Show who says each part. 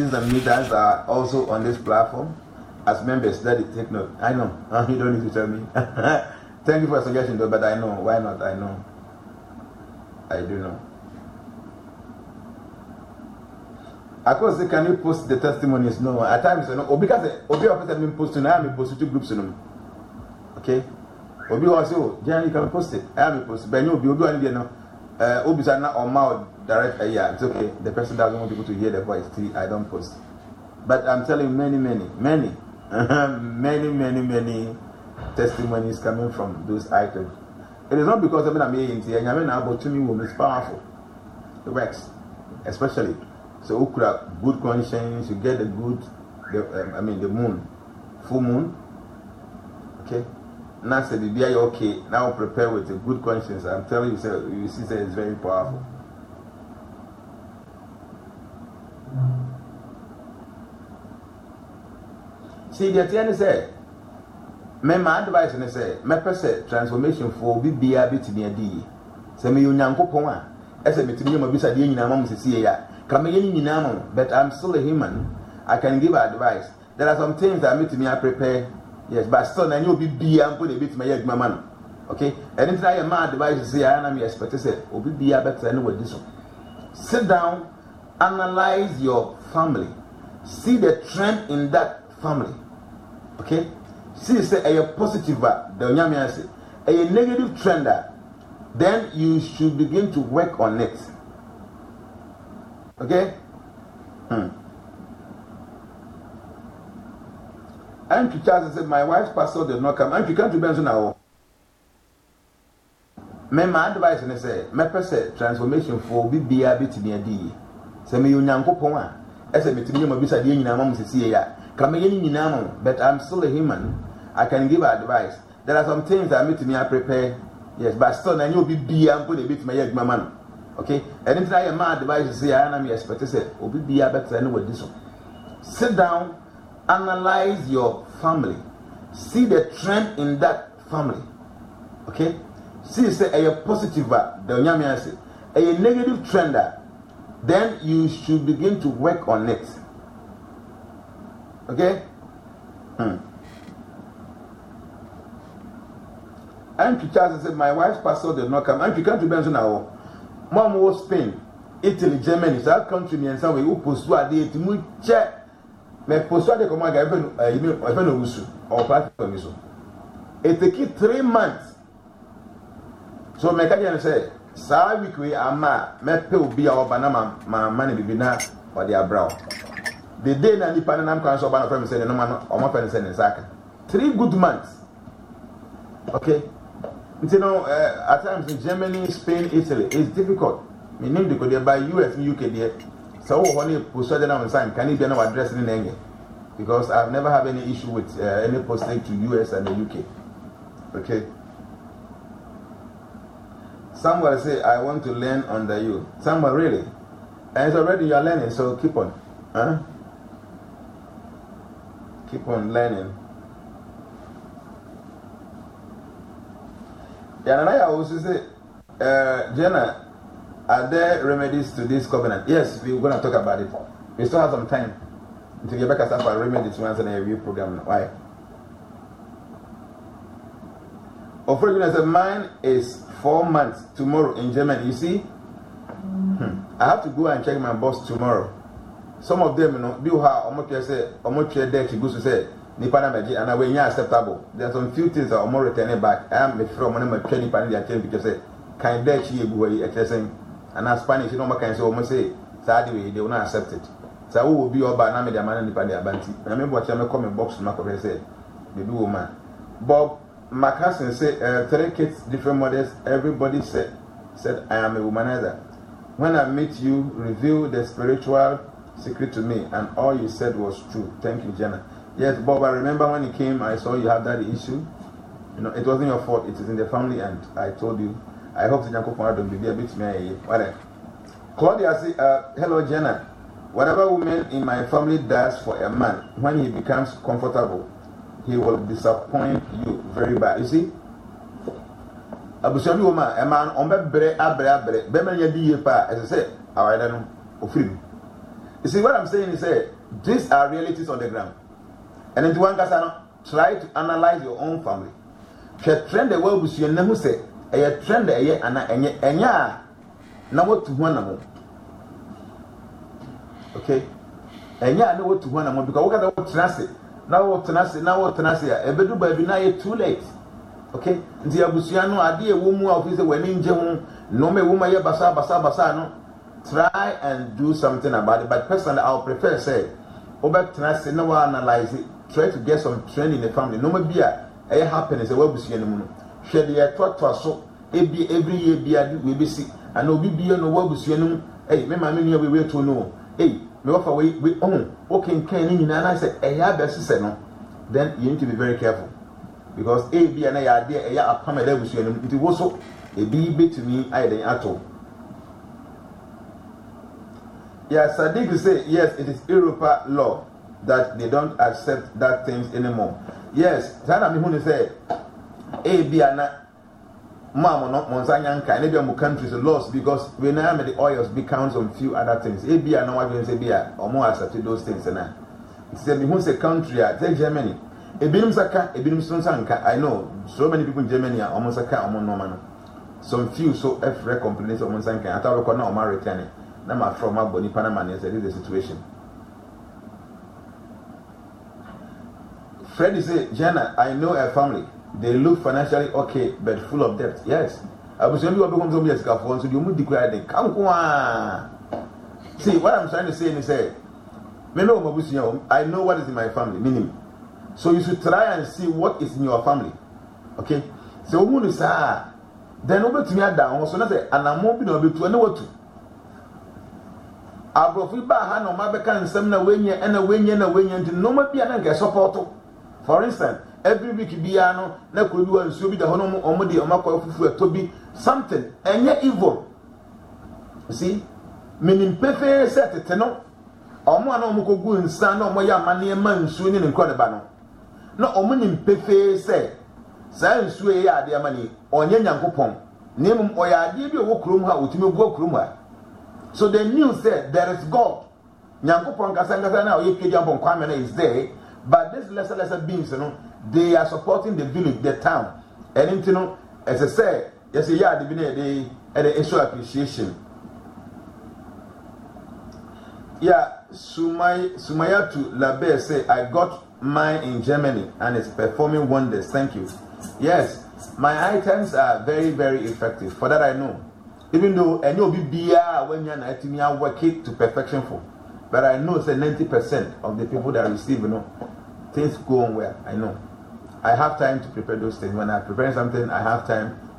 Speaker 1: admins and leaders are also on this platform as members. That is take note. I know. You don't need to tell me. Thank you for your suggestion, though, but I know. Why not? I know. I do know. Of course, can you post the testimonies? No, at times, you know, because Obi officer been posting, I am posting 2 groups in them. Okay? Obi also, Jan, you can post it. I am posting, but you will be on the Obi Sana or Mao direct. Yeah, it's okay. The person doesn't want people to hear the voice. See, I don't post. But I'm telling you, many testimonies coming from those items. It is not because I'm amazing. I mean, about to me, it's powerful. It works, especially. So who could have good conscience, you get the the moon, full moon. Okay? Now say be okay, now prepare with a good conscience. I'm telling you, sir, you see that it's very powerful. See the thing say, my advice is say, my person transformation for be bit near D. Say me unyankopon as a meeting you bisa the mom see ya. But I'm still a human. I can give advice. There are some things that meet me I prepare. Yes, but still I know be and put a bit my man. Okay? And if I am my advice to say I am expect to say, oh be better than what this one. Sit down, analyze your family. See the trend in that family. Okay? See say a positive the nyame say a negative trend then you should begin to work on it. Okay? And to Charles said, my wife's pastor did not come. And you come to Benson now. My advice and I say, my person transformation for be bit near D. Say me unyankopon as a meeting you beside the mom to see ya. Come in, but I'm still a human. I can give advice. There are some things that meet me I prepare. Yes, but still I know be and put a bit my man. Okay, and if I am my advice to say I am expect to say, oh be better than what this one. Sit down, analyze your family. See the trend in that family. Okay? See say a positive the nyame say a negative trend then you should begin to work on it. Okay? And to Charles said, my wife's pastor did not come. And you come to Benson now. Mom was Spain, Italy, Germany, so that country and some way who pursue a day to move check. Me pursue the command or platform. It took 3 months. So me can say, "Sa week we ama me pay obi a banana my money be na or their brow." The day na nipa na am kan so banana from say no man o mo pen say ne saka. 3 good months. Okay. You know, at times in Germany, Spain, Italy, it's difficult. Meaning they could buy US and UK there. So when you post it on sign, can you be no address in English? Because I've never had any issue with any postage to US and the UK. Okay. Someone say, I want to learn under you. Someone really. And it's already you're learning, so keep on. Huh? Keep on learning. Yeah, and I also say, Jenna, are there remedies to this covenant? Yes, we're going to talk about it. We still have some time to get back and start for remedies to answer the review program. Why? Oh, for goodness, mine is 4 months tomorrow in Germany. You see, I have to go and check my boss tomorrow. Some of them, you know, do how almost there she goes to say. And I will acceptable. There are some few things that are more returning back. I am from one of my training panel because kind of she and as Spanish, you know, my kind of almost say, sadly, they will not accept it. So I will be all by now, the man in the Banti. I remember what I come in box to my said, the do man. Bob, my cousin said, 3 kids, different mothers, everybody said, I am a womanizer. When I meet you, reveal the spiritual secret to me, and all you said was true. Thank you, Jenna. Yes, Bob, I remember when you came, I saw you have that issue. You know, it wasn't your fault, it is in the family, and I told you, I hope the Janko don't be a bit me. Claudia said, hello, Jenna. Whatever woman in my family does for a man, when he becomes comfortable, he will disappoint you very bad. You see? Abushami woman, a man, on abre, beman ya di pa, as I said, I don't know, You see, what I'm saying is these are realities on the ground. And in one case, try to analyze your own family. Trend the world with you never say a trend a year and now what to one. Okay? And yeah, I know what to one because what about tenacity? Now what tenacity, a bedu baby now too late. Okay? The Abusiano idea woman officer when in Jehun, no me woman ya basa no. Try and do something about it. But personally, I would prefer say, over tenacity, no one analyze it. Try to get some training in the family. No me be a happiness a Wabusiano. Share the thought so every year we be see. And no be no Wabusiano. Hey, me mammy we will to know. Hey, me offer we own. Okay, can and I said, then you need to be very careful. Because A, B, and I idea a permanent with you. It was also a B to me, I didn't at all. Yeah, Sadiq say, yes, it is Europa law that they don't accept that things anymore. Yes, Sana Mihuni say, A, B, and Mama, not Monsanyanka, and maybe more countries lost because we now the oils becomes on few other things. A, B, and no one say, be or more accepted those things. And it's a Mihun's country, take Germany. A Binum Saka, a Binum Sonsanka. I know so many people in Germany are almost a car, almost normal. Some few so F complaints of Monsanka. I thought we could not marry returning. Now, from my body, Panama, is the situation. Freddie said, Jana, I know a family. They look financially okay, but full of debt. Yes. I was only going to be a scaffold, so you would declare the come on. See, what I'm trying to say is, I know what is in my family, meaning. So you should try and see what is in your family. Okay? So, who is then over to me down, so not say, and I'm moving over to another two. I brought you back, no matter can some when you and a win to no more be an support. For instance, every week piano, na could do and so be the honor or modi or mako to be something, and yet evil. See, meaning pefe set it no, or more no moko go and stand on my money and man soon in Cordabano. No, or meaning pefe say, Science way ya dear money, or Yan coupon, name or ya give you a walk room, how to go room. So the news said there is God. Nyankopon Kasanga now, you can jump on Kwame is there, but this lesser beings, they are supporting the village, the town. And as I say, yes, yeah, they had an issue appreciation. Yeah, Sumayatu Labe say, I got mine in Germany and it's performing wonders. Thank you. Yes, my items are very, very effective. For that I know. Even though I know BBR when you're not me, I work it to perfection for. But I know say 90% of the people that receive, things go on well. I know. I have time to prepare those things. When I prepare something, I have time